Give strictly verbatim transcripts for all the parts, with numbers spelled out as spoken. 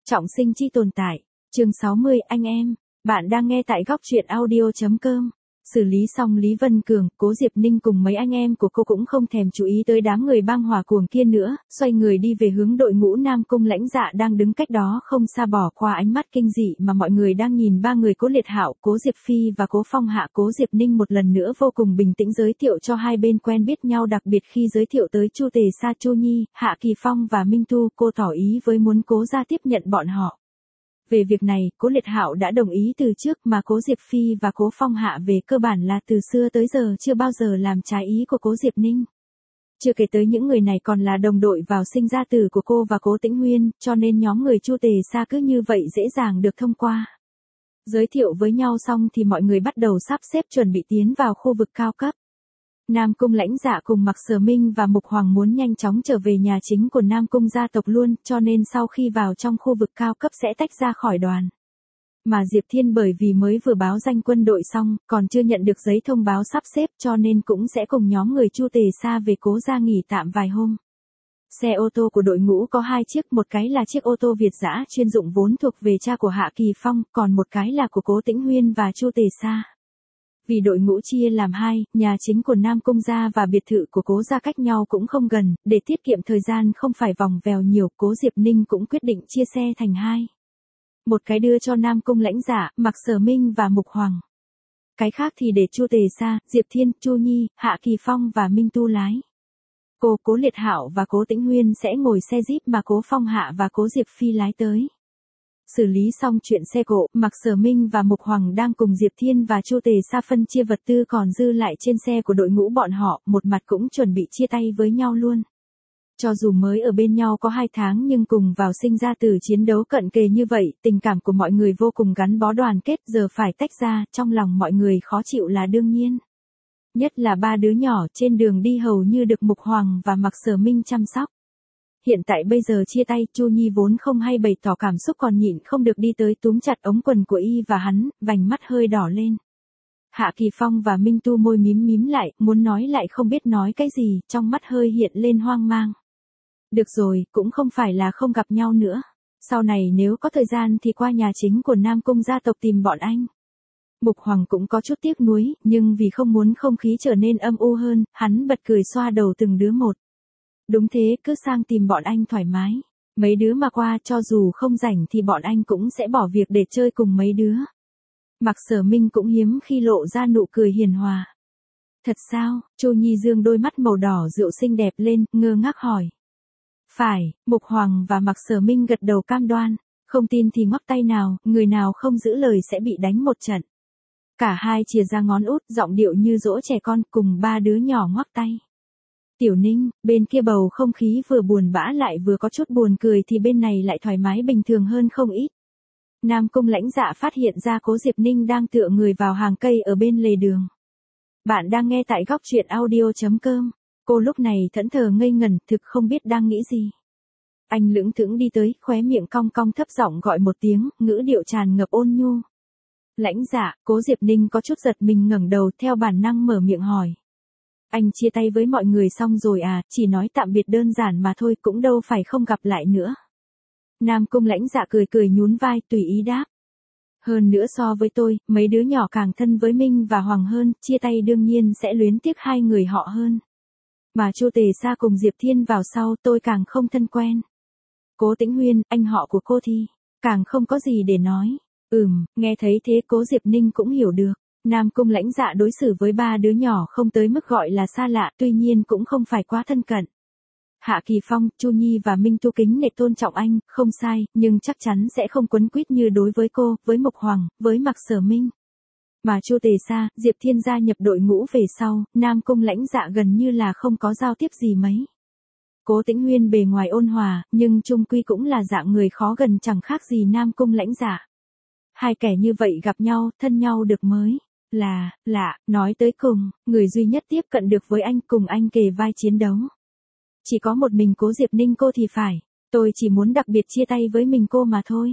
Trọng sinh chi tồn tại. Chương sáu mươi, anh em. Bạn đang nghe tại góc truyện audio.com. Xử lý xong Lý Vân Cường, Cố Diệp Ninh cùng mấy anh em của cô cũng không thèm chú ý tới đám người bang hỏa cuồng kia nữa, xoay người đi về hướng đội ngũ Nam Cung Lãnh Dạ đang đứng cách đó không xa, bỏ qua ánh mắt kinh dị mà mọi người đang nhìn ba người Cố Liệt Hạo, Cố Diệp Phi và Cố Phong Hạ. Cố Diệp Ninh một lần nữa vô cùng bình tĩnh giới thiệu cho hai bên quen biết nhau, đặc biệt khi giới thiệu tới Chu Tề Sa, Chu Nhi, Hạ Kỳ Phong và Minh Tu, cô tỏ ý với muốn Cố gia tiếp nhận bọn họ. Về việc này, Cố Liệt Hạo đã đồng ý từ trước, mà Cố Diệp Phi và Cố Phong Hạ về cơ bản là từ xưa tới giờ chưa bao giờ làm trái ý của Cố Diệp Ninh. Chưa kể tới những người này còn là đồng đội vào sinh ra tử của cô và Cố Tĩnh Huyên, cho nên nhóm người Chu Tề Sa cứ như vậy dễ dàng được thông qua. Giới thiệu với nhau xong thì mọi người bắt đầu sắp xếp chuẩn bị tiến vào khu vực cao cấp. Nam Cung Lãnh Dạ cùng Mạc Sở Minh và Mục Hoàng muốn nhanh chóng trở về nhà chính của Nam Cung gia tộc luôn, cho nên sau khi vào trong khu vực cao cấp sẽ tách ra khỏi đoàn. Mà Diệp Thiên bởi vì mới vừa báo danh quân đội xong, còn chưa nhận được giấy thông báo sắp xếp, cho nên cũng sẽ cùng nhóm người Chu Tề Sa về Cố gia nghỉ tạm vài hôm. Xe ô tô của đội ngũ có hai chiếc, một cái là chiếc ô tô Việt dã chuyên dụng vốn thuộc về cha của Hạ Kỳ Phong, còn một cái là của Cố Tĩnh Huyên và Chu Tề Sa. Vì đội ngũ chia làm hai, nhà chính của Nam Cung gia và biệt thự của Cố gia cách nhau cũng không gần, để tiết kiệm thời gian không phải vòng vèo nhiều, Cố Diệp Ninh cũng quyết định chia xe thành hai. Một cái đưa cho Nam Cung Lãnh Dạ, Mạc Sở Minh và Mục Hoàng. Cái khác thì để Chu Tề Sa, Diệp Thiên, Chu Nhi, Hạ Kỳ Phong và Minh Tu lái. Cô, Cố Liệt Hạo và Cố Tĩnh Huyên sẽ ngồi xe Jeep mà Cố Phong Hạ và Cố Diệp Phi lái tới. Xử lý xong chuyện xe cộ, Mạc Sở Minh và Mục Hoàng đang cùng Diệp Thiên và Chu Tề Sa phân chia vật tư còn dư lại trên xe của đội ngũ bọn họ, một mặt cũng chuẩn bị chia tay với nhau luôn. Cho dù mới ở bên nhau có hai tháng nhưng cùng vào sinh ra tử chiến đấu cận kề như vậy, tình cảm của mọi người vô cùng gắn bó đoàn kết, giờ phải tách ra, trong lòng mọi người khó chịu là đương nhiên. Nhất là ba đứa nhỏ trên đường đi hầu như được Mục Hoàng và Mạc Sở Minh chăm sóc. Hiện tại bây giờ chia tay, Chu Nhi vốn không hay bày tỏ cảm xúc còn nhịn không được đi tới túm chặt ống quần của y và hắn, vành mắt hơi đỏ lên. Hạ Kỳ Phong và Minh Tu môi mím mím lại, muốn nói lại không biết nói cái gì, trong mắt hơi hiện lên hoang mang. Được rồi, cũng không phải là không gặp nhau nữa. Sau này nếu có thời gian thì qua nhà chính của Nam Cung gia tộc tìm bọn anh. Mục Hoàng cũng có chút tiếc nuối, nhưng vì không muốn không khí trở nên âm u hơn, hắn bật cười xoa đầu từng đứa một. Đúng thế, cứ sang tìm bọn anh thoải mái. Mấy đứa mà qua cho dù không rảnh thì bọn anh cũng sẽ bỏ việc để chơi cùng mấy đứa. Mạc Sở Minh cũng hiếm khi lộ ra nụ cười hiền hòa. Thật sao? Chu Nhi dương đôi mắt màu đỏ rượu xinh đẹp lên, ngơ ngác hỏi. Phải, Mục Hoàng và Mạc Sở Minh gật đầu cam đoan. Không tin thì ngoắc tay nào, người nào không giữ lời sẽ bị đánh một trận. Cả hai chìa ra ngón út, giọng điệu như dỗ trẻ con, cùng ba đứa nhỏ ngoắc tay. Tiểu Ninh, bên kia bầu không khí vừa buồn bã lại vừa có chút buồn cười thì bên này lại thoải mái bình thường hơn không ít. Nam Cung Lãnh Dạ phát hiện ra Cố Diệp Ninh đang tựa người vào hàng cây ở bên lề đường. Bạn đang nghe tại góc truyện audio.com. Cô lúc này thẫn thờ ngây ngẩn, thực không biết đang nghĩ gì. Anh lững thững đi tới, khóe miệng cong cong thấp giọng gọi một tiếng, ngữ điệu tràn ngập ôn nhu. Lãnh Dạ. Cố Diệp Ninh có chút giật mình ngẩng đầu, theo bản năng mở miệng hỏi. Anh chia tay với mọi người xong rồi à, chỉ nói tạm biệt đơn giản mà thôi, cũng đâu phải không gặp lại nữa. Nam Cung Lãnh Dạ cười cười nhún vai, tùy ý đáp. Hơn nữa so với tôi, mấy đứa nhỏ càng thân với Minh và Hoàng hơn, chia tay đương nhiên sẽ luyến tiếc hai người họ hơn. Mà Chu Tề Sa cùng Diệp Thiên vào sau tôi càng không thân quen. Cố Tĩnh Huyên, anh họ của cô thì, càng không có gì để nói. Ừm, nghe thấy thế Cố Diệp Ninh cũng hiểu được. Nam Cung Lãnh Dạ đối xử với ba đứa nhỏ không tới mức gọi là xa lạ, tuy nhiên cũng không phải quá thân cận. Hạ Kỳ Phong, Chu Nhi và Minh Tu kính nể tôn trọng anh, không sai, nhưng chắc chắn sẽ không quấn quýt như đối với cô, với Mục Hoàng, với Mạc Sở Minh. Mà Chu Tề Sa, Diệp Thiên gia nhập đội ngũ về sau, Nam Cung Lãnh Dạ gần như là không có giao tiếp gì mấy. Cố Tĩnh Huyên bề ngoài ôn hòa, nhưng chung quy cũng là dạng người khó gần chẳng khác gì Nam Cung Lãnh Dạ. Hai kẻ như vậy gặp nhau, thân nhau được mới. Là, lạ, nói tới cùng, người duy nhất tiếp cận được với anh cùng anh kề vai chiến đấu. Chỉ có một mình Cố Diệp Ninh cô thì phải, tôi chỉ muốn đặc biệt chia tay với mình cô mà thôi.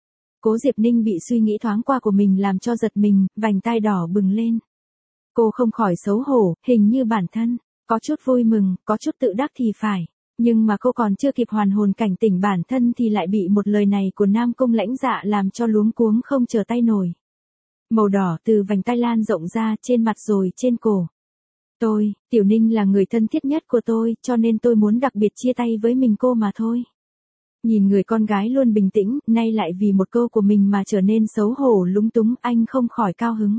Cố Diệp Ninh bị suy nghĩ thoáng qua của mình làm cho giật mình, vành tai đỏ bừng lên. Cô không khỏi xấu hổ, hình như bản thân, có chút vui mừng, có chút tự đắc thì phải. Nhưng mà cô còn chưa kịp hoàn hồn cảnh tỉnh bản thân thì lại bị một lời này của Nam Cung Lãnh Dạ làm cho luống cuống không trở tay nổi. Màu đỏ từ vành tai lan rộng ra trên mặt rồi trên cổ. Tôi, Tiểu Ninh là người thân thiết nhất của tôi, cho nên tôi muốn đặc biệt chia tay với mình cô mà thôi. Nhìn người con gái luôn bình tĩnh, nay lại vì một câu của mình mà trở nên xấu hổ lúng túng, anh không khỏi cao hứng.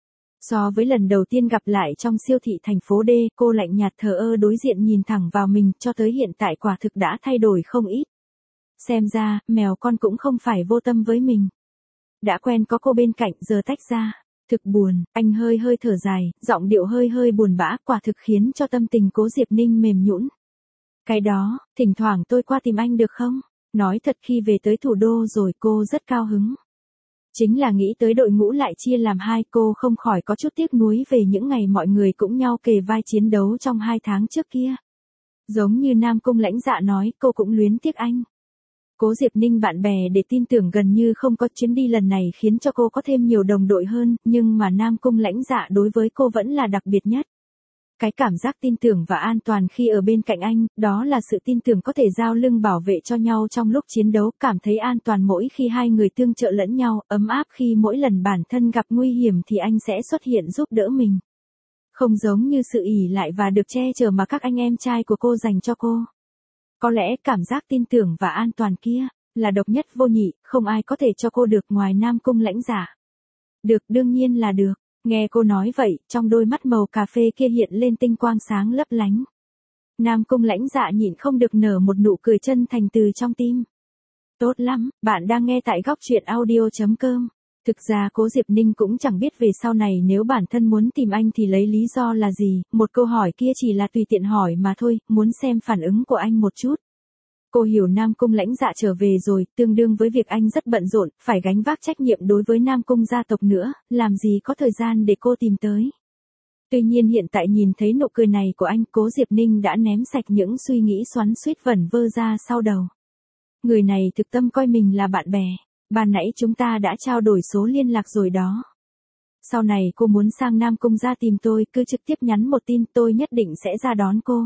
So với lần đầu tiên gặp lại trong siêu thị thành phố D, cô lạnh nhạt thờ ơ đối diện nhìn thẳng vào mình, cho tới hiện tại quả thực đã thay đổi không ít. Xem ra, mèo con cũng không phải vô tâm với mình. Đã quen có cô bên cạnh giờ tách ra. Thực buồn, anh hơi hơi thở dài, giọng điệu hơi hơi buồn bã, quả thực khiến cho tâm tình Cố Diệp Ninh mềm nhũn. Cái đó, thỉnh thoảng tôi qua tìm anh được không? Nói thật khi về tới thủ đô rồi cô rất cao hứng. Chính là nghĩ tới đội ngũ lại chia làm hai, cô không khỏi có chút tiếc nuối về những ngày mọi người cũng nhau kề vai chiến đấu trong hai tháng trước kia. Giống như Nam Cung Lãnh Dạ nói, cô cũng luyến tiếc anh. Cố Diệp Ninh bạn bè để tin tưởng gần như không có, chuyến đi lần này khiến cho cô có thêm nhiều đồng đội hơn, nhưng mà Nam Cung Lãnh Dạ đối với cô vẫn là đặc biệt nhất. Cái cảm giác tin tưởng và an toàn khi ở bên cạnh anh, đó là sự tin tưởng có thể giao lưng bảo vệ cho nhau trong lúc chiến đấu, cảm thấy an toàn mỗi khi hai người tương trợ lẫn nhau, ấm áp khi mỗi lần bản thân gặp nguy hiểm thì anh sẽ xuất hiện giúp đỡ mình. Không giống như sự ỷ lại và được che chở mà các anh em trai của cô dành cho cô. Có lẽ cảm giác tin tưởng và an toàn kia là độc nhất vô nhị, không ai có thể cho cô được ngoài Nam Cung Lãnh Dạ. Được, đương nhiên là được. Nghe cô nói vậy, trong đôi mắt màu cà phê kia hiện lên tinh quang sáng lấp lánh. Nam Cung Lãnh Dạ nhịn không được nở một nụ cười chân thành từ trong tim. Tốt lắm, bạn đang nghe tại góc truyện audio chấm com. Thực ra Cố Diệp Ninh cũng chẳng biết về sau này nếu bản thân muốn tìm anh thì lấy lý do là gì, một câu hỏi kia chỉ là tùy tiện hỏi mà thôi, muốn xem phản ứng của anh một chút. Cô hiểu Nam Cung Lãnh Dạ trở về rồi, tương đương với việc anh rất bận rộn, phải gánh vác trách nhiệm đối với Nam Cung gia tộc nữa, làm gì có thời gian để cô tìm tới. Tuy nhiên hiện tại nhìn thấy nụ cười này của anh, Cố Diệp Ninh đã ném sạch những suy nghĩ xoắn xuýt vẩn vơ ra sau đầu. Người này thực tâm coi mình là bạn bè, ban nãy chúng ta đã trao đổi số liên lạc rồi đó. Sau này cô muốn sang Nam Cung gia tìm tôi, cứ trực tiếp nhắn một tin, tôi nhất định sẽ ra đón cô.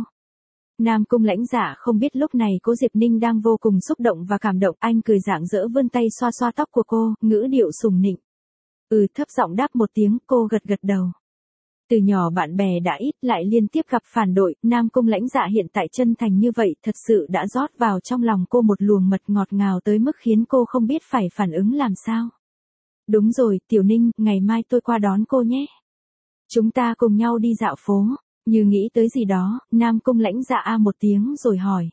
Nam Cung Lãnh Dạ không biết lúc này Cố Diệp Ninh đang vô cùng xúc động và cảm động, anh cười rạng rỡ vươn tay xoa xoa tóc của cô, ngữ điệu sùng nịnh. Ừ, thấp giọng đáp một tiếng, cô gật gật đầu. Từ nhỏ bạn bè đã ít, lại liên tiếp gặp phản đội, Nam Cung Lãnh Dạ hiện tại chân thành như vậy, thật sự đã rót vào trong lòng cô một luồng mật ngọt ngào tới mức khiến cô không biết phải phản ứng làm sao. Đúng rồi, Tiểu Ninh, ngày mai tôi qua đón cô nhé. Chúng ta cùng nhau đi dạo phố. Như nghĩ tới gì đó, Nam Cung Lãnh Dạ a một tiếng rồi hỏi.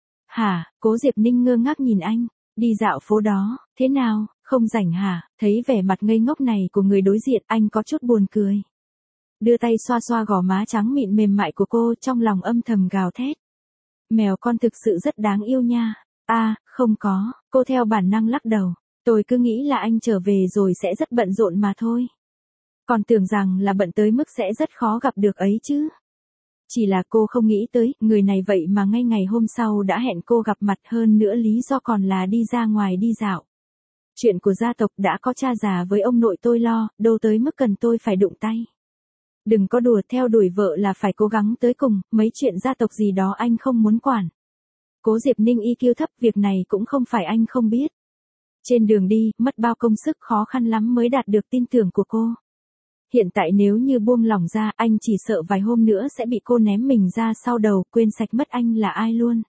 Hả, Cố Diệp Ninh ngơ ngác nhìn anh, đi dạo phố đó, thế nào, không rảnh hả? Thấy vẻ mặt ngây ngốc này của người đối diện, anh có chút buồn cười. Đưa tay xoa xoa gò má trắng mịn mềm mại của cô, trong lòng âm thầm gào thét. Mèo con thực sự rất đáng yêu nha. A, không có, cô theo bản năng lắc đầu, tôi cứ nghĩ là anh trở về rồi sẽ rất bận rộn mà thôi. Còn tưởng rằng là bận tới mức sẽ rất khó gặp được ấy chứ. Chỉ là cô không nghĩ tới, người này vậy mà ngay ngày hôm sau đã hẹn cô gặp mặt, hơn nữa lý do còn là đi ra ngoài đi dạo. Chuyện của gia tộc đã có cha già với ông nội tôi lo, đâu tới mức cần tôi phải đụng tay. Đừng có đùa, theo đuổi vợ là phải cố gắng tới cùng, mấy chuyện gia tộc gì đó anh không muốn quản. Cố Diệp Ninh i kiu thấp, việc này cũng không phải anh không biết. Trên đường đi, mất bao công sức khó khăn lắm mới đạt được tin tưởng của cô. Hiện tại nếu như buông lỏng ra, anh chỉ sợ vài hôm nữa sẽ bị cô ném mình ra sau đầu, quên sạch mất anh là ai luôn.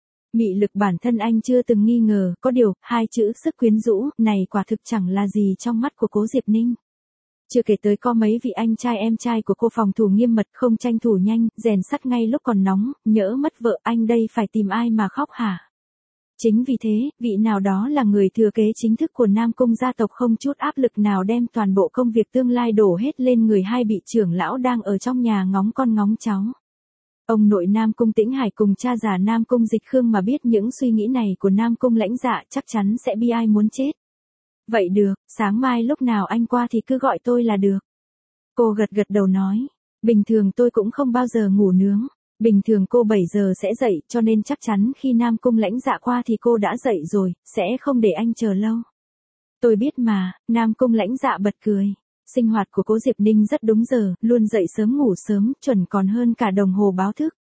Mị lực bản thân anh chưa từng nghi ngờ, có điều, hai chữ sức quyến rũ, này quả thực chẳng là gì trong mắt của Cố Diệp Ninh. Chưa kể tới có mấy vị anh trai em trai của cô phòng thủ nghiêm mật, không tranh thủ nhanh, rèn sắt ngay lúc còn nóng, nhỡ mất vợ anh đây phải tìm ai mà khóc hả? Chính vì thế, vị nào đó là người thừa kế chính thức của Nam Cung gia tộc không chút áp lực nào đem toàn bộ công việc tương lai đổ hết lên người hai vị trưởng lão đang ở trong nhà ngóng con ngóng cháu. Ông nội Nam Cung Tĩnh Hải cùng cha già Nam Cung Dịch Khương mà biết những suy nghĩ này của Nam Cung Lãnh Dạ chắc chắn sẽ bi ai muốn chết. Vậy được, sáng mai lúc nào anh qua thì cứ gọi tôi là được. Cô gật gật đầu nói, bình thường tôi cũng không bao giờ ngủ nướng. Bình thường cô bảy giờ sẽ dậy, cho nên chắc chắn khi Nam Cung Lãnh Dạ qua thì cô đã dậy rồi, sẽ không để anh chờ lâu. Tôi biết mà, Nam Cung Lãnh Dạ bật cười. Sinh hoạt của Cố Diệp Ninh rất đúng giờ, luôn dậy sớm ngủ sớm, chuẩn còn hơn cả đồng hồ báo thức.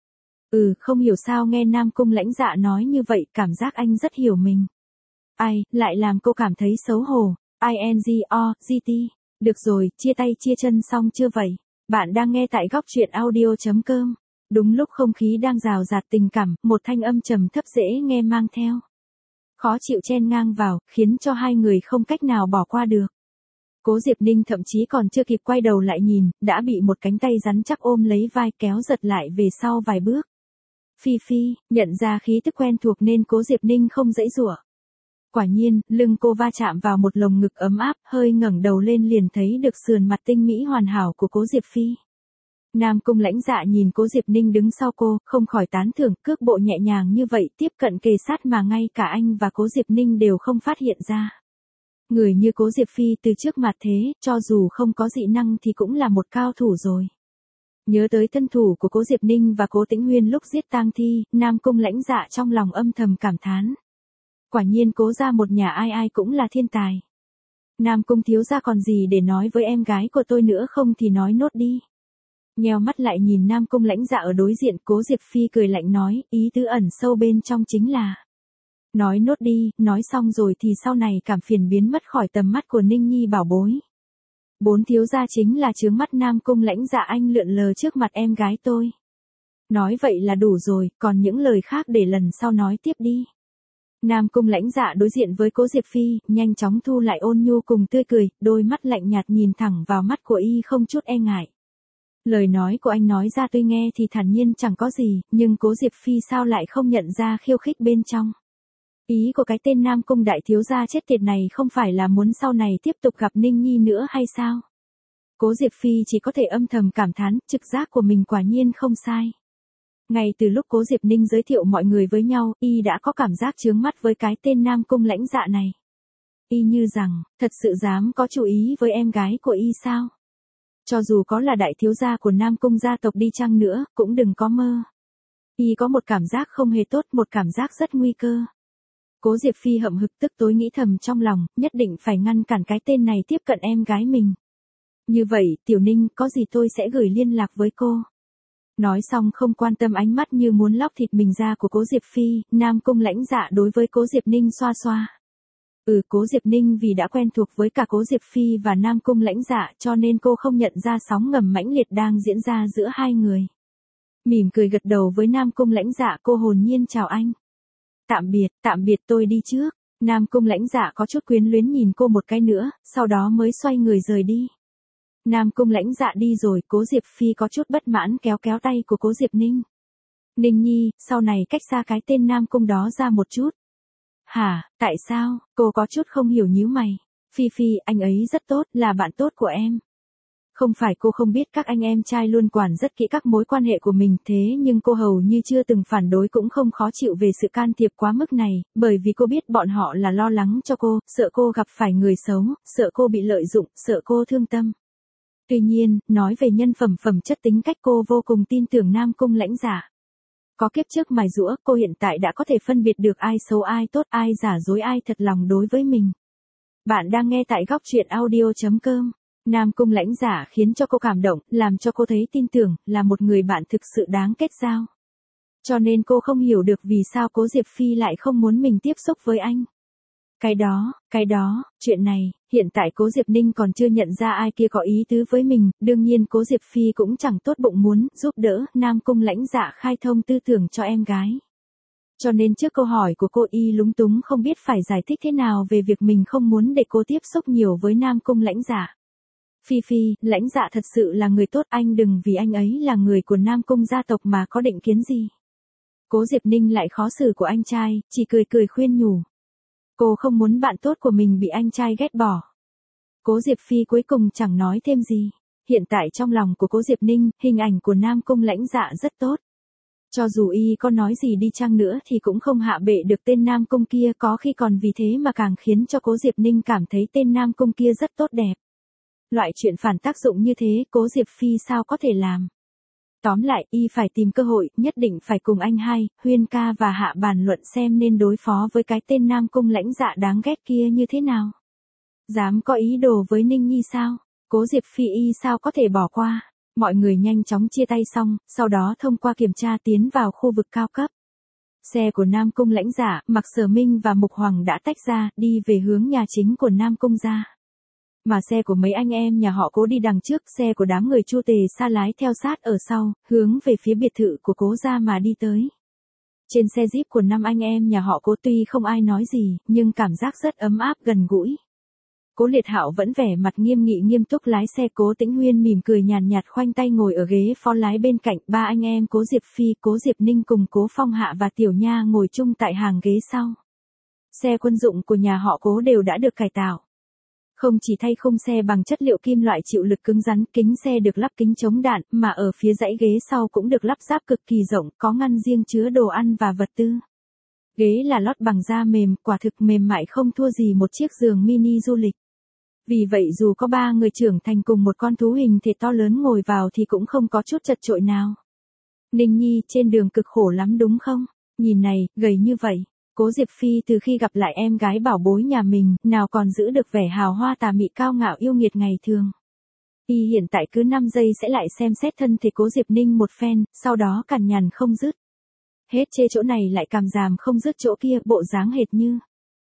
Ừ, không hiểu sao nghe Nam Cung Lãnh Dạ nói như vậy, cảm giác anh rất hiểu mình. Ai, lại làm cô cảm thấy xấu hổ. i en giê o giê tê. Được rồi, chia tay chia chân xong chưa vậy? Bạn đang nghe tại góc truyện audio.com. Đúng lúc không khí đang rào rạt tình cảm, một thanh âm trầm thấp dễ nghe mang theo khó chịu chen ngang vào, khiến cho hai người không cách nào bỏ qua được. Cố Diệp Ninh thậm chí còn chưa kịp quay đầu lại nhìn, đã bị một cánh tay rắn chắc ôm lấy vai kéo giật lại về sau vài bước. Phi Phi, nhận ra khí tức quen thuộc nên Cố Diệp Ninh không giãy giụa. Quả nhiên, lưng cô va chạm vào một lồng ngực ấm áp, hơi ngẩng đầu lên liền thấy được sườn mặt tinh mỹ hoàn hảo của Cố Diệp Phi. Nam Cung Lãnh Dạ nhìn Cố Diệp Ninh đứng sau cô, không khỏi tán thưởng, cước bộ nhẹ nhàng như vậy tiếp cận kề sát mà ngay cả anh và Cố Diệp Ninh đều không phát hiện ra. Người như Cố Diệp Phi từ trước mặt thế, cho dù không có dị năng thì cũng là một cao thủ rồi. Nhớ tới thân thủ của Cố Diệp Ninh và Cố Tĩnh Huyên lúc giết tang thi, Nam Cung Lãnh Dạ trong lòng âm thầm cảm thán. Quả nhiên Cố gia một nhà ai ai cũng là thiên tài. Nam Cung thiếu gia còn gì để nói với em gái của tôi nữa không thì nói nốt đi. Nheo mắt lại nhìn Nam Cung Lãnh Dạ ở đối diện, Cố Diệp Phi cười lạnh nói, ý tứ ẩn sâu bên trong chính là. Nói nốt đi, nói xong rồi thì sau này cảm phiền biến mất khỏi tầm mắt của Ninh Nhi bảo bối. Bốn thiếu gia chính là chướng mắt Nam Cung Lãnh Dạ anh lượn lờ trước mặt em gái tôi. Nói vậy là đủ rồi, còn những lời khác để lần sau nói tiếp đi. Nam Cung Lãnh Dạ đối diện với Cố Diệp Phi, nhanh chóng thu lại ôn nhu cùng tươi cười, đôi mắt lạnh nhạt nhìn thẳng vào mắt của y không chút e ngại. Lời nói của anh nói ra tôi nghe thì thản nhiên chẳng có gì, nhưng Cố Diệp Phi sao lại không nhận ra khiêu khích bên trong. Ý của cái tên Nam Cung đại thiếu gia chết tiệt này không phải là muốn sau này tiếp tục gặp Ninh Nhi nữa hay sao? Cố Diệp Phi chỉ có thể âm thầm cảm thán, trực giác của mình quả nhiên không sai. Ngay từ lúc Cố Diệp Ninh giới thiệu mọi người với nhau, y đã có cảm giác chướng mắt với cái tên Nam Cung Lãnh Dạ này. Y như rằng, thật sự dám có chủ ý với em gái của y sao? Cho dù có là đại thiếu gia của Nam Cung gia tộc đi chăng nữa, cũng đừng có mơ. Y có một cảm giác không hề tốt, một cảm giác rất nguy cơ. Cố Diệp Phi hậm hực tức tối nghĩ thầm trong lòng, nhất định phải ngăn cản cái tên này tiếp cận em gái mình. Như vậy, Tiểu Ninh, có gì tôi sẽ gửi liên lạc với cô. Nói xong không quan tâm ánh mắt như muốn lóc thịt mình ra của Cố Diệp Phi, Nam Cung Lãnh Dạ đối với Cố Diệp Ninh xoa xoa. Ừ, Cố Diệp Ninh vì đã quen thuộc với cả Cố Diệp Phi và Nam Cung Lãnh Dạ cho nên cô không nhận ra sóng ngầm mãnh liệt đang diễn ra giữa hai người. Mỉm cười gật đầu với Nam Cung Lãnh Dạ, cô hồn nhiên chào anh. Tạm biệt, tạm biệt tôi đi trước. Nam Cung Lãnh Dạ có chút quyến luyến nhìn cô một cái nữa, sau đó mới xoay người rời đi. Nam Cung Lãnh Dạ đi rồi, Cố Diệp Phi có chút bất mãn kéo kéo tay của Cố Diệp Ninh. Ninh Nhi, sau này cách xa cái tên Nam Cung đó ra một chút. Hả, tại sao? Cô có chút không hiểu nhíu mày. Phi Phi, anh ấy rất tốt, là bạn tốt của em. Không phải cô không biết các anh em trai luôn quản rất kỹ các mối quan hệ của mình, thế nhưng cô hầu như chưa từng phản đối cũng không khó chịu về sự can thiệp quá mức này, bởi vì cô biết bọn họ là lo lắng cho cô, sợ cô gặp phải người xấu, sợ cô bị lợi dụng, sợ cô thương tâm. Tuy nhiên, nói về nhân phẩm phẩm chất tính cách cô vô cùng tin tưởng Nam Cung Lãnh Dạ. Có kiếp trước mài giũa, cô hiện tại đã có thể phân biệt được ai xấu ai tốt, ai giả dối ai thật lòng đối với mình. Bạn đang nghe tại góc truyện audio.com. Nam Cung Lãnh Dạ khiến cho cô cảm động, làm cho cô thấy tin tưởng, là một người bạn thực sự đáng kết giao. Cho nên cô không hiểu được vì sao Cố Diệp Phi lại không muốn mình tiếp xúc với anh. Cái đó, cái đó, chuyện này, hiện tại Cố Diệp Ninh còn chưa nhận ra ai kia có ý tứ với mình, đương nhiên Cố Diệp Phi cũng chẳng tốt bụng muốn giúp đỡ Nam Cung Lãnh Dạ khai thông tư tưởng cho em gái. Cho nên trước câu hỏi của cô y lúng túng không biết phải giải thích thế nào về việc mình không muốn để cô tiếp xúc nhiều với Nam Cung Lãnh Dạ. Phi Phi, Lãnh Dạ thật sự là người tốt, anh đừng vì anh ấy là người của Nam Cung gia tộc mà có định kiến gì. Cố Diệp Ninh lại khó xử của anh trai, chỉ cười cười khuyên nhủ. Cô không muốn bạn tốt của mình bị anh trai ghét bỏ. Cố Diệp Phi cuối cùng chẳng nói thêm gì. Hiện tại trong lòng của Cố Diệp Ninh, hình ảnh của Nam Cung Lãnh Dạ rất tốt. Cho dù y có nói gì đi chăng nữa thì cũng không hạ bệ được tên Nam Cung kia, có khi còn vì thế mà càng khiến cho Cố Diệp Ninh cảm thấy tên Nam Cung kia rất tốt đẹp. Loại chuyện phản tác dụng như thế Cố Diệp Phi sao có thể làm. Tóm lại, y phải tìm cơ hội, nhất định phải cùng anh hai, Huyên ca và Hạ bàn luận xem nên đối phó với cái tên Nam Cung Lãnh Dạ đáng ghét kia như thế nào. Dám có ý đồ với Ninh Nhi sao? Cố Diệp Phi y sao có thể bỏ qua. Mọi người nhanh chóng chia tay xong, sau đó thông qua kiểm tra tiến vào khu vực cao cấp. Xe của Nam Cung lãnh giả, Mạc Sở Minh và Mục Hoàng đã tách ra, đi về hướng nhà chính của Nam Cung gia. Mà xe của mấy anh em nhà họ Cố đi đằng trước, xe của đám người Chu Tề Sa lái theo sát ở sau, hướng về phía biệt thự của Cố gia mà đi tới. Trên xe Jeep của năm anh em nhà họ Cố tuy không ai nói gì, nhưng cảm giác rất ấm áp gần gũi. Cố Liệt Hạo vẫn vẻ mặt nghiêm nghị nghiêm túc lái xe, Cố Tĩnh Huyên mỉm cười nhàn nhạt khoanh tay ngồi ở ghế phó lái bên cạnh, ba anh em Cố Diệp Phi, Cố Diệp Ninh cùng Cố Phong Hạ và Tiểu Nha ngồi chung tại hàng ghế sau. Xe quân dụng của nhà họ Cố đều đã được cải tạo. Không chỉ thay khung xe bằng chất liệu kim loại chịu lực cứng rắn, kính xe được lắp kính chống đạn, mà ở phía dãy ghế sau cũng được lắp ráp cực kỳ rộng, có ngăn riêng chứa đồ ăn và vật tư. Ghế là lót bằng da mềm, quả thực mềm mại không thua gì một chiếc giường mini du lịch. Vì vậy dù có ba người trưởng thành cùng một con thú hình thể to lớn ngồi vào thì cũng không có chút chật chội nào. Ninh Nhi, trên đường cực khổ lắm đúng không? Nhìn này, gầy như vậy. Cố Diệp Phi từ khi gặp lại em gái bảo bối nhà mình, nào còn giữ được vẻ hào hoa tà mị cao ngạo yêu nghiệt ngày thường. Y hiện tại cứ năm giây sẽ lại xem xét thân thể Cố Diệp Ninh một phen, sau đó cằn nhằn không dứt. Hết chê chỗ này lại cằm ràm không dứt chỗ kia, bộ dáng hệt như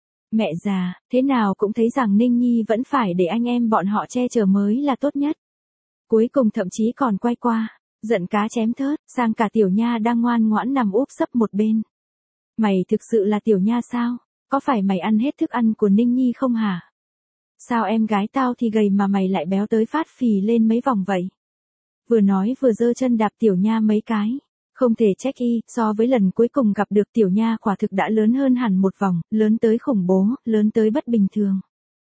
mẹ già, thế nào cũng thấy rằng Ninh Nhi vẫn phải để anh em bọn họ che chở mới là tốt nhất. Cuối cùng thậm chí còn quay qua, giận cá chém thớt, sang cả Tiểu Nha đang ngoan ngoãn nằm úp sấp một bên. Mày thực sự là Tiểu Nha sao? Có phải mày ăn hết thức ăn của Ninh Nhi không hả? Sao em gái tao thì gầy mà mày lại béo tới phát phì lên mấy vòng vậy? Vừa nói vừa giơ chân đạp Tiểu Nha mấy cái. Không thể trách y, so với lần cuối cùng gặp được Tiểu Nha quả thực đã lớn hơn hẳn một vòng, lớn tới khủng bố, lớn tới bất bình thường.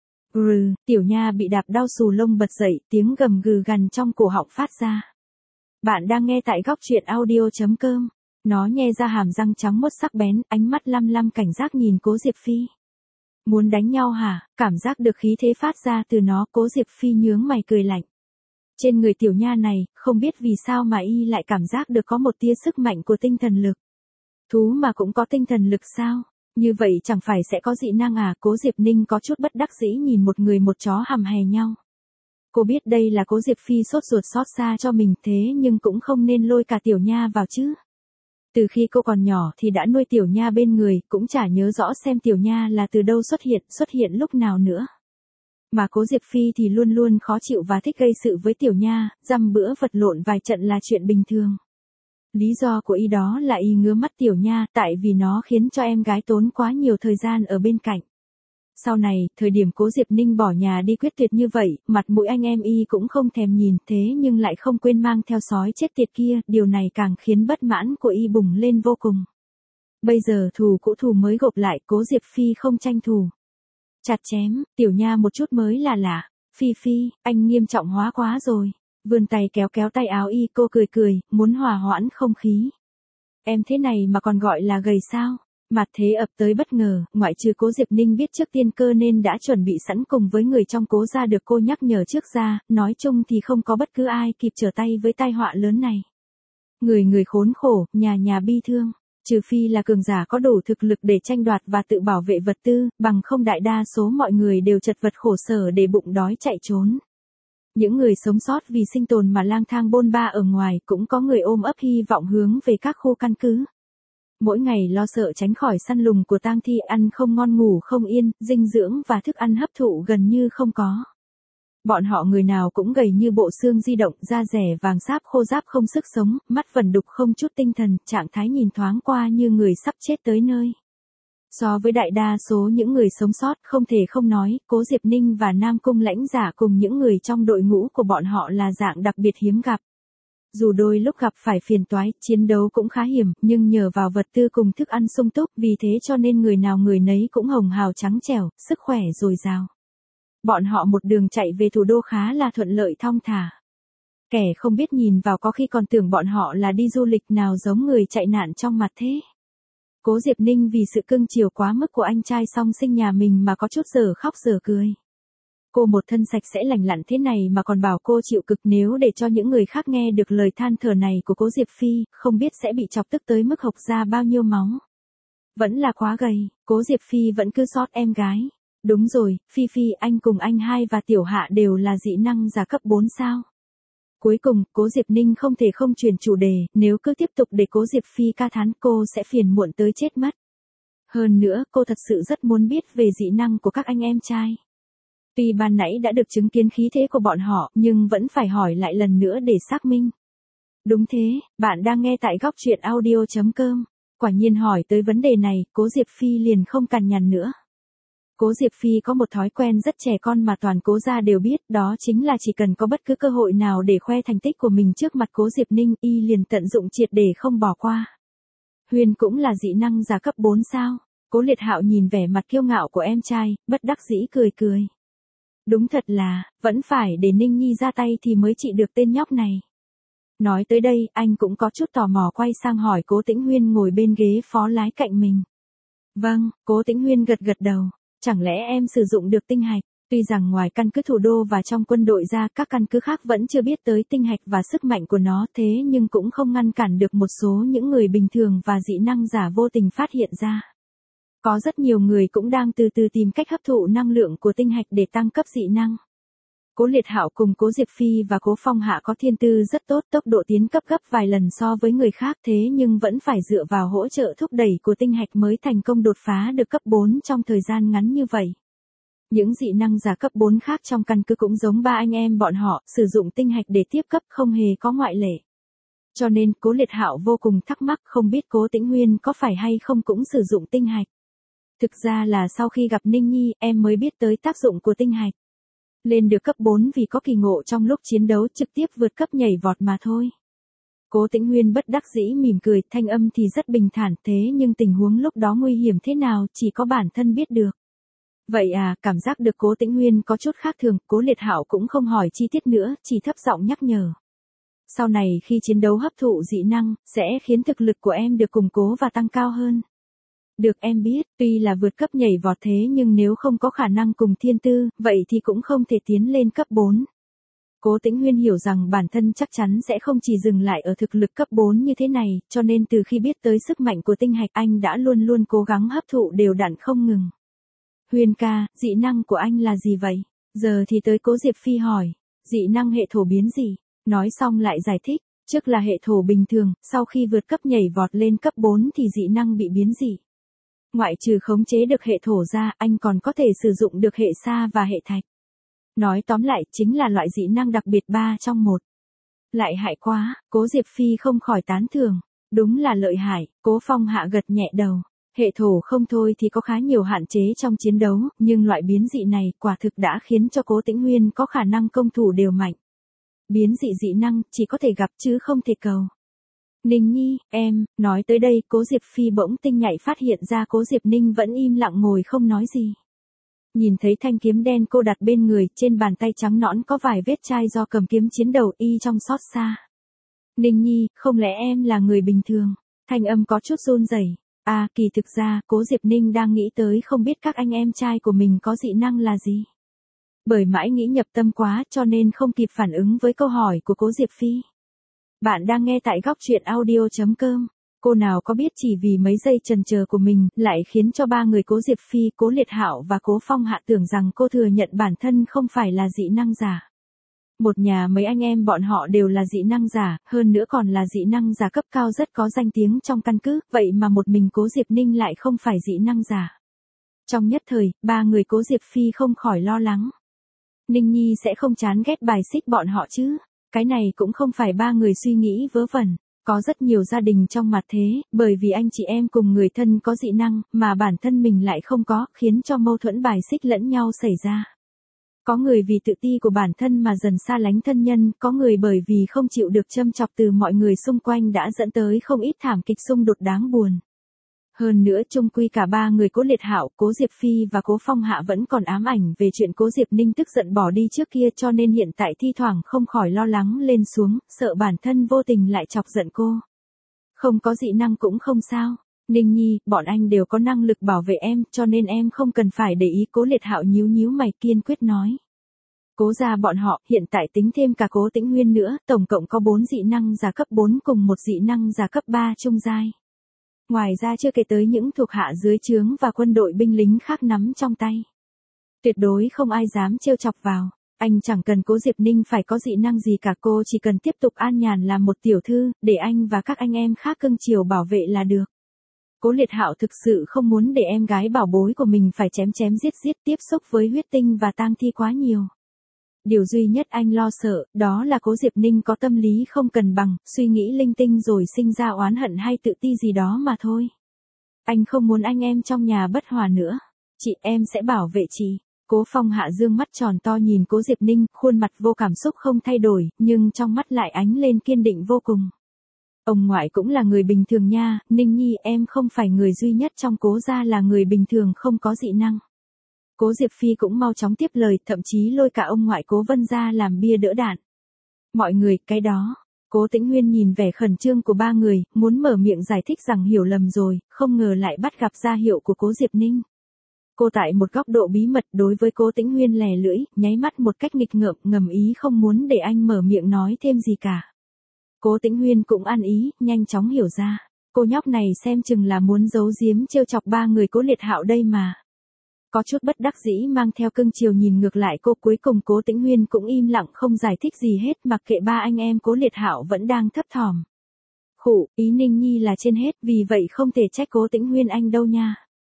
Rừ, Tiểu Nha bị đạp đau xù lông bật dậy, tiếng gầm gừ gằn trong cổ họng phát ra. Bạn đang nghe tại góc truyện audio chấm com. Nó nhe ra hàm răng trắng muốt sắc bén, ánh mắt lăm lăm cảnh giác nhìn Cố Diệp Phi. Muốn đánh nhau hả? Cảm giác được khí thế phát ra từ nó, Cố Diệp Phi nhướng mày cười lạnh. Trên người Tiểu Nha này, không biết vì sao mà y lại cảm giác được có một tia sức mạnh của tinh thần lực. Thú mà cũng có tinh thần lực sao? Như vậy chẳng phải sẽ có dị năng à? Cố Diệp Ninh có chút bất đắc dĩ nhìn một người một chó hầm hè nhau. Cô biết đây là Cố Diệp Phi sốt ruột xót xa cho mình, thế nhưng cũng không nên lôi cả Tiểu Nha vào chứ. Từ khi cô còn nhỏ thì đã nuôi Tiểu Nha bên người, cũng chả nhớ rõ xem Tiểu Nha là từ đâu xuất hiện, xuất hiện lúc nào nữa. Mà Cố Diệp Phi thì luôn luôn khó chịu và thích gây sự với Tiểu Nha, dăm bữa vật lộn vài trận là chuyện bình thường. Lý do của y đó là y ngứa mắt Tiểu Nha, tại vì nó khiến cho em gái tốn quá nhiều thời gian ở bên cạnh. Sau này, thời điểm Cố Diệp Ninh bỏ nhà đi quyết tuyệt như vậy, mặt mũi anh em y cũng không thèm nhìn, thế nhưng lại không quên mang theo sói chết tiệt kia, điều này càng khiến bất mãn của y bùng lên vô cùng. Bây giờ thù cũ thù mới gộp lại, Cố Diệp Phi không tranh thù. Chặt chém, Tiểu Nha một chút mới là lạ. Phi Phi, anh nghiêm trọng hóa quá rồi. Vươn tay kéo kéo tay áo y, cô cười cười, muốn hòa hoãn không khí. Em thế này mà còn gọi là gầy sao? Mặt thế ập tới bất ngờ, ngoại trừ Cố Diệp Ninh biết trước tiên cơ nên đã chuẩn bị sẵn cùng với người trong Cố gia được cô nhắc nhở trước ra, nói chung thì không có bất cứ ai kịp trở tay với tai họa lớn này. Người người khốn khổ, nhà nhà bi thương. Trừ phi là cường giả có đủ thực lực để tranh đoạt và tự bảo vệ vật tư, bằng không đại đa số mọi người đều chật vật khổ sở để bụng đói chạy trốn. Những người sống sót vì sinh tồn mà lang thang bôn ba ở ngoài, cũng có người ôm ấp hy vọng hướng về các khu căn cứ. Mỗi ngày lo sợ tránh khỏi săn lùng của tang thi, ăn không ngon ngủ không yên, dinh dưỡng và thức ăn hấp thụ gần như không có. Bọn họ người nào cũng gầy như bộ xương di động, da rẻ vàng sáp khô ráp không sức sống, mắt vẩn đục không chút tinh thần, trạng thái nhìn thoáng qua như người sắp chết tới nơi. So với đại đa số những người sống sót, không thể không nói, Cố Diệp Ninh và Nam Cung lãnh giả cùng những người trong đội ngũ của bọn họ là dạng đặc biệt hiếm gặp. Dù đôi lúc gặp phải phiền toái, chiến đấu cũng khá hiểm, nhưng nhờ vào vật tư cùng thức ăn sung túc, vì thế cho nên người nào người nấy cũng hồng hào trắng trẻo, sức khỏe dồi dào. Bọn họ một đường chạy về thủ đô khá là thuận lợi thong thả. Kẻ không biết nhìn vào có khi còn tưởng bọn họ là đi du lịch, nào giống người chạy nạn trong mặt thế. Cố Diệp Ninh vì sự cưng chiều quá mức của anh trai song sinh nhà mình mà có chút giờ khóc giờ cười. Cô một thân sạch sẽ lành lặn thế này mà còn bảo cô chịu cực, nếu để cho những người khác nghe được lời than thở này của Cố Diệp Phi, không biết sẽ bị chọc tức tới mức hộc ra bao nhiêu máu. Vẫn là quá gầy, Cố Diệp Phi vẫn cứ sót em gái. Đúng rồi, Phi Phi, anh cùng anh hai và Tiểu Hạ đều là dị năng giả cấp bốn sao? Cuối cùng, Cố Diệp Ninh không thể không chuyển chủ đề, nếu cứ tiếp tục để Cố Diệp Phi ca thán cô sẽ phiền muộn tới chết mất. Hơn nữa, cô thật sự rất muốn biết về dị năng của các anh em trai. Tuy ban nãy đã được chứng kiến khí thế của bọn họ, nhưng vẫn phải hỏi lại lần nữa để xác minh. Đúng thế, bạn đang nghe tại góc truyện audio chấm com. Quả nhiên hỏi tới vấn đề này, Cố Diệp Phi liền không cằn nhằn nữa. Cố Diệp Phi có một thói quen rất trẻ con mà toàn Cố gia đều biết, đó chính là chỉ cần có bất cứ cơ hội nào để khoe thành tích của mình trước mặt Cố Diệp Ninh, y liền tận dụng triệt để không bỏ qua. Huyền cũng là dị năng giả cấp bốn sao? Cố Liệt Hạo nhìn vẻ mặt kiêu ngạo của em trai, bất đắc dĩ cười cười. Đúng thật là, vẫn phải để Ninh Nhi ra tay thì mới trị được tên nhóc này. Nói tới đây, anh cũng có chút tò mò quay sang hỏi Cố Tĩnh Huyên ngồi bên ghế phó lái cạnh mình. Vâng, Cố Tĩnh Huyên gật gật đầu. Chẳng lẽ em sử dụng được tinh hạch? Tuy rằng ngoài căn cứ thủ đô và trong quân đội ra, các căn cứ khác vẫn chưa biết tới tinh hạch và sức mạnh của nó, thế nhưng cũng không ngăn cản được một số những người bình thường và dị năng giả vô tình phát hiện ra. Có rất nhiều người cũng đang từ từ tìm cách hấp thụ năng lượng của tinh hạch để tăng cấp dị năng. Cố Liệt Hạo cùng Cố Diệp Phi và Cố Phong Hạ có thiên tư rất tốt, tốc độ tiến cấp gấp vài lần so với người khác, thế nhưng vẫn phải dựa vào hỗ trợ thúc đẩy của tinh hạch mới thành công đột phá được cấp bốn trong thời gian ngắn như vậy. Những dị năng giả cấp bốn khác trong căn cứ cũng giống ba anh em bọn họ, sử dụng tinh hạch để tiếp cấp không hề có ngoại lệ. Cho nên Cố Liệt Hạo vô cùng thắc mắc không biết Cố Tĩnh Huyên có phải hay không cũng sử dụng tinh hạch. Thực ra là sau khi gặp Ninh Nhi, em mới biết tới tác dụng của tinh hạch. Lên được cấp bốn vì có kỳ ngộ trong lúc chiến đấu, trực tiếp vượt cấp nhảy vọt mà thôi. Cố Tĩnh Huyên bất đắc dĩ mỉm cười, thanh âm thì rất bình thản, thế nhưng tình huống lúc đó nguy hiểm thế nào chỉ có bản thân biết được. Vậy à, cảm giác được Cố Tĩnh Huyên có chút khác thường, Cố Liệt Hạo cũng không hỏi chi tiết nữa, chỉ thấp giọng nhắc nhở. Sau này khi chiến đấu hấp thụ dị năng, sẽ khiến thực lực của em được củng cố và tăng cao hơn. Được em biết, tuy là vượt cấp nhảy vọt thế nhưng nếu không có khả năng cùng thiên tư, vậy thì cũng không thể tiến lên cấp bốn. Cố Tĩnh Huyên hiểu rằng bản thân chắc chắn sẽ không chỉ dừng lại ở thực lực cấp bốn như thế này, cho nên từ khi biết tới sức mạnh của tinh hạch anh đã luôn luôn cố gắng hấp thụ đều đặn không ngừng. Huyên ca, dị năng của anh là gì vậy? Giờ thì tới Cố Diệp Phi hỏi, dị năng hệ thổ biến gì? Nói xong lại giải thích, trước là hệ thổ bình thường, sau khi vượt cấp nhảy vọt lên cấp bốn thì dị năng bị biến dị. Ngoại trừ khống chế được hệ thổ ra, anh còn có thể sử dụng được hệ sa và hệ thạch. Nói tóm lại, chính là loại dị năng đặc biệt ba trong một. Lại hại quá, Cố Diệp Phi không khỏi tán thưởng. Đúng là lợi hại, Cố Phong Hạ gật nhẹ đầu. Hệ thổ không thôi thì có khá nhiều hạn chế trong chiến đấu, nhưng loại biến dị này quả thực đã khiến cho Cố Tĩnh Huyên có khả năng công thủ đều mạnh. Biến dị dị năng chỉ có thể gặp chứ không thể cầu. Ninh Nhi, em, nói tới đây, Cố Diệp Phi bỗng tinh nhạy phát hiện ra Cố Diệp Ninh vẫn im lặng ngồi không nói gì. Nhìn thấy thanh kiếm đen cô đặt bên người, trên bàn tay trắng nõn có vài vết chai do cầm kiếm chiến đầu, y trong xót xa. Ninh Nhi, không lẽ em là người bình thường? Thanh âm có chút run rẩy. À, kỳ thực ra, Cố Diệp Ninh đang nghĩ tới không biết các anh em trai của mình có dị năng là gì. Bởi mãi nghĩ nhập tâm quá cho nên không kịp phản ứng với câu hỏi của Cố Diệp Phi. Bạn đang nghe tại góc truyện audio chấm com. Cô nào có biết chỉ vì mấy giây chần chờ của mình lại khiến cho ba người Cố Diệp Phi, Cố Liệt Hạo và Cố Phong Hạ tưởng rằng cô thừa nhận bản thân không phải là dị năng giả. Một nhà mấy anh em bọn họ đều là dị năng giả, hơn nữa còn là dị năng giả cấp cao rất có danh tiếng trong căn cứ, vậy mà một mình Cố Diệp Ninh lại không phải dị năng giả. Trong nhất thời, ba người Cố Diệp Phi không khỏi lo lắng. Ninh Nhi sẽ không chán ghét bài xích bọn họ chứ? Cái này cũng không phải ba người suy nghĩ vớ vẩn. Có rất nhiều gia đình trong mặt thế, bởi vì anh chị em cùng người thân có dị năng, mà bản thân mình lại không có, khiến cho mâu thuẫn bài xích lẫn nhau xảy ra. Có người vì tự ti của bản thân mà dần xa lánh thân nhân, có người bởi vì không chịu được châm chọc từ mọi người xung quanh đã dẫn tới không ít thảm kịch xung đột đáng buồn. Hơn nữa chung quy cả ba người Cố Liệt Hạo, Cố Diệp Phi và Cố Phong Hạ vẫn còn ám ảnh về chuyện Cố Diệp Ninh tức giận bỏ đi trước kia, cho nên hiện tại thi thoảng không khỏi lo lắng lên xuống, sợ bản thân vô tình lại chọc giận cô. Không có dị năng cũng không sao. Ninh Nhi, bọn anh đều có năng lực bảo vệ em, cho nên em không cần phải để ý. Cố Liệt Hạo nhíu nhíu mày kiên quyết nói. Cố gia bọn họ, hiện tại tính thêm cả Cố Tĩnh Huyên nữa, tổng cộng có bốn dị năng giả cấp bốn cùng một dị năng giả cấp ba trung giai. Ngoài ra chưa kể tới những thuộc hạ dưới trướng và quân đội binh lính khác nắm trong tay. Tuyệt đối không ai dám trêu chọc vào. Anh chẳng cần Cố Diệp Ninh phải có dị năng gì cả, cô chỉ cần tiếp tục an nhàn làm một tiểu thư, để anh và các anh em khác cưng chiều bảo vệ là được. Cố Liệt Hạo thực sự không muốn để em gái bảo bối của mình phải chém chém giết giết tiếp xúc với huyết tinh và tang thi quá nhiều. Điều duy nhất anh lo sợ, đó là Cố Diệp Ninh có tâm lý không cân bằng, suy nghĩ linh tinh rồi sinh ra oán hận hay tự ti gì đó mà thôi. Anh không muốn anh em trong nhà bất hòa nữa. Chị, em sẽ bảo vệ chị. Cố Phong Hạ dương mắt tròn to nhìn Cố Diệp Ninh, khuôn mặt vô cảm xúc không thay đổi, nhưng trong mắt lại ánh lên kiên định vô cùng. Ông ngoại cũng là người bình thường nha, Ninh Nhi, em không phải người duy nhất trong Cố gia là người bình thường không có dị năng. Cố Diệp Phi cũng mau chóng tiếp lời, thậm chí lôi cả ông ngoại Cố Vân ra làm bia đỡ đạn. Mọi người, cái đó. Cố Tĩnh Huyên nhìn vẻ khẩn trương của ba người, muốn mở miệng giải thích rằng hiểu lầm rồi, không ngờ lại bắt gặp ra hiệu của Cố Diệp Ninh. Cô tại một góc độ bí mật đối với Cố Tĩnh Huyên lè lưỡi, nháy mắt một cách nghịch ngợm, ngầm ý không muốn để anh mở miệng nói thêm gì cả. Cố Tĩnh Huyên cũng ăn ý, nhanh chóng hiểu ra. Cô nhóc này xem chừng là muốn giấu giếm trêu chọc ba người Cố Liệt Hạo đây mà. Có chút bất đắc dĩ mang theo cưng chiều nhìn ngược lại cô, cuối cùng Cố Tĩnh Huyên cũng im lặng không giải thích gì hết, mặc kệ ba anh em Cố Liệt Hạo vẫn đang thấp thỏm. Khụ, ý Ninh Nhi là trên hết, vì vậy không thể trách Cố Tĩnh Huyên anh đâu nha.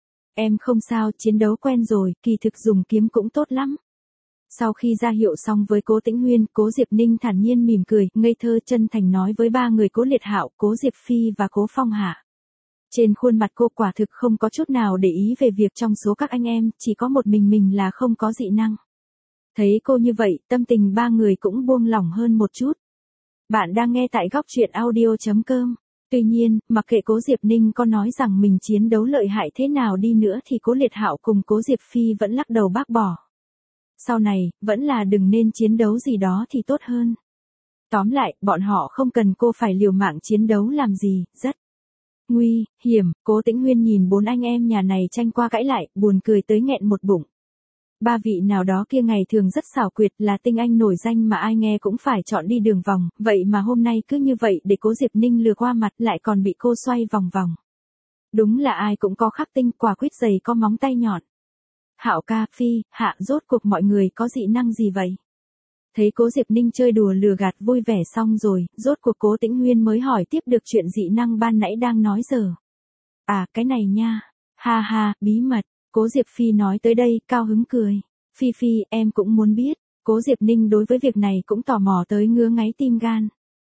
Em không sao, chiến đấu quen rồi, kỳ thực dùng kiếm cũng tốt lắm. Sau khi ra hiệu xong với Cố Tĩnh Huyên, Cố Diệp Ninh thản nhiên mỉm cười, ngây thơ chân thành nói với ba người Cố Liệt Hạo, Cố Diệp Phi và Cố Phong Hạ. Trên khuôn mặt cô quả thực không có chút nào để ý về việc trong số các anh em, chỉ có một mình mình là không có dị năng. Thấy cô như vậy, tâm tình ba người cũng buông lỏng hơn một chút. Bạn đang nghe tại góc truyện audio chấm com. Tuy nhiên, mặc kệ Cố Diệp Ninh có nói rằng mình chiến đấu lợi hại thế nào đi nữa thì Cố Liệt Hạo cùng Cố Diệp Phi vẫn lắc đầu bác bỏ. Sau này, vẫn là đừng nên chiến đấu gì đó thì tốt hơn. Tóm lại, bọn họ không cần cô phải liều mạng chiến đấu làm gì, rất nguy hiểm. Cố Tĩnh Huyên nhìn bốn anh em nhà này tranh qua cãi lại, buồn cười tới nghẹn một bụng. Ba vị nào đó kia ngày thường rất xảo quyệt, là tinh anh nổi danh mà ai nghe cũng phải chọn đi đường vòng, vậy mà hôm nay cứ như vậy để Cố Diệp Ninh lừa qua mặt, lại còn bị cô xoay vòng vòng. Đúng là ai cũng có khắc tinh, quả quyết giày có móng tay nhọn. Hạo ca, Phi, Hạ, rốt cuộc mọi người có dị năng gì vậy? Thấy Cố Diệp Ninh chơi đùa lừa gạt vui vẻ xong rồi, rốt cuộc Cố Tĩnh Huyên mới hỏi tiếp được chuyện dị năng ban nãy đang nói giờ. À, cái này nha. Ha ha, bí mật. Cố Diệp Phi nói tới đây, cao hứng cười. Phi Phi, em cũng muốn biết. Cố Diệp Ninh đối với việc này cũng tò mò tới ngứa ngáy tim gan.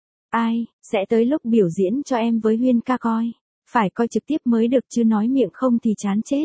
Ai, sẽ tới lúc biểu diễn cho em với Huyên ca coi. Phải coi trực tiếp mới được chứ nói miệng không thì chán chết.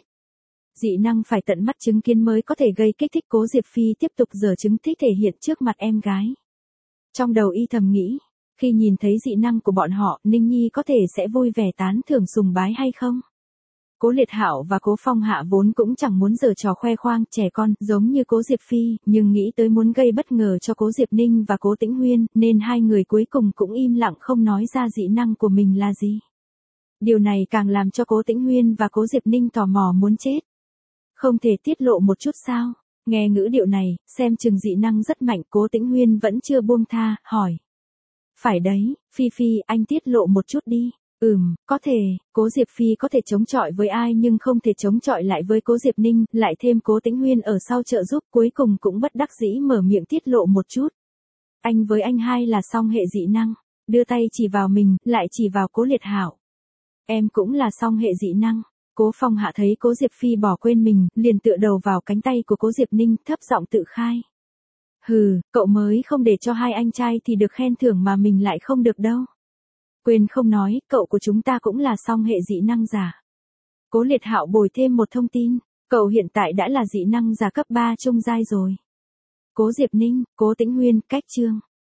Dị năng phải tận mắt chứng kiến mới có thể gây kích thích. Cố Diệp Phi tiếp tục giở chứng thích thể hiện trước mặt em gái. Trong đầu y thầm nghĩ, khi nhìn thấy dị năng của bọn họ, Ninh Nhi có thể sẽ vui vẻ tán thưởng sùng bái hay không? Cố Liệt Hạo và Cố Phong Hạ vốn cũng chẳng muốn giở trò khoe khoang trẻ con giống như Cố Diệp Phi, nhưng nghĩ tới muốn gây bất ngờ cho Cố Diệp Ninh và Cố Tĩnh Huyên, nên hai người cuối cùng cũng im lặng không nói ra dị năng của mình là gì. Điều này càng làm cho Cố Tĩnh Huyên và Cố Diệp Ninh tò mò muốn chết. Không thể tiết lộ một chút sao? Nghe ngữ điệu này, xem chừng dị năng rất mạnh, Cố Tĩnh Huyên vẫn chưa buông tha, hỏi. Phải đấy, Phi Phi, anh tiết lộ một chút đi. Ừm, có thể, Cố Diệp Phi có thể chống chọi với ai nhưng không thể chống chọi lại với Cố Diệp Ninh, lại thêm Cố Tĩnh Huyên ở sau trợ giúp, cuối cùng cũng bất đắc dĩ mở miệng tiết lộ một chút. Anh với anh hai là song hệ dị năng, đưa tay chỉ vào mình, lại chỉ vào Cố Liệt Hạo. Em cũng là song hệ dị năng. Cố Phong Hạ thấy Cố Diệp Phi bỏ quên mình, liền tựa đầu vào cánh tay của Cố Diệp Ninh, thấp giọng tự khai. Hừ, cậu mới không để cho hai anh trai thì được khen thưởng mà mình lại không được đâu. Quên không nói, cậu của chúng ta cũng là song hệ dị năng giả. Cố Liệt Hạo bồi thêm một thông tin, cậu hiện tại đã là dị năng giả cấp ba trung giai rồi. Cố Diệp Ninh, Cố Tĩnh Huyên, cách chương.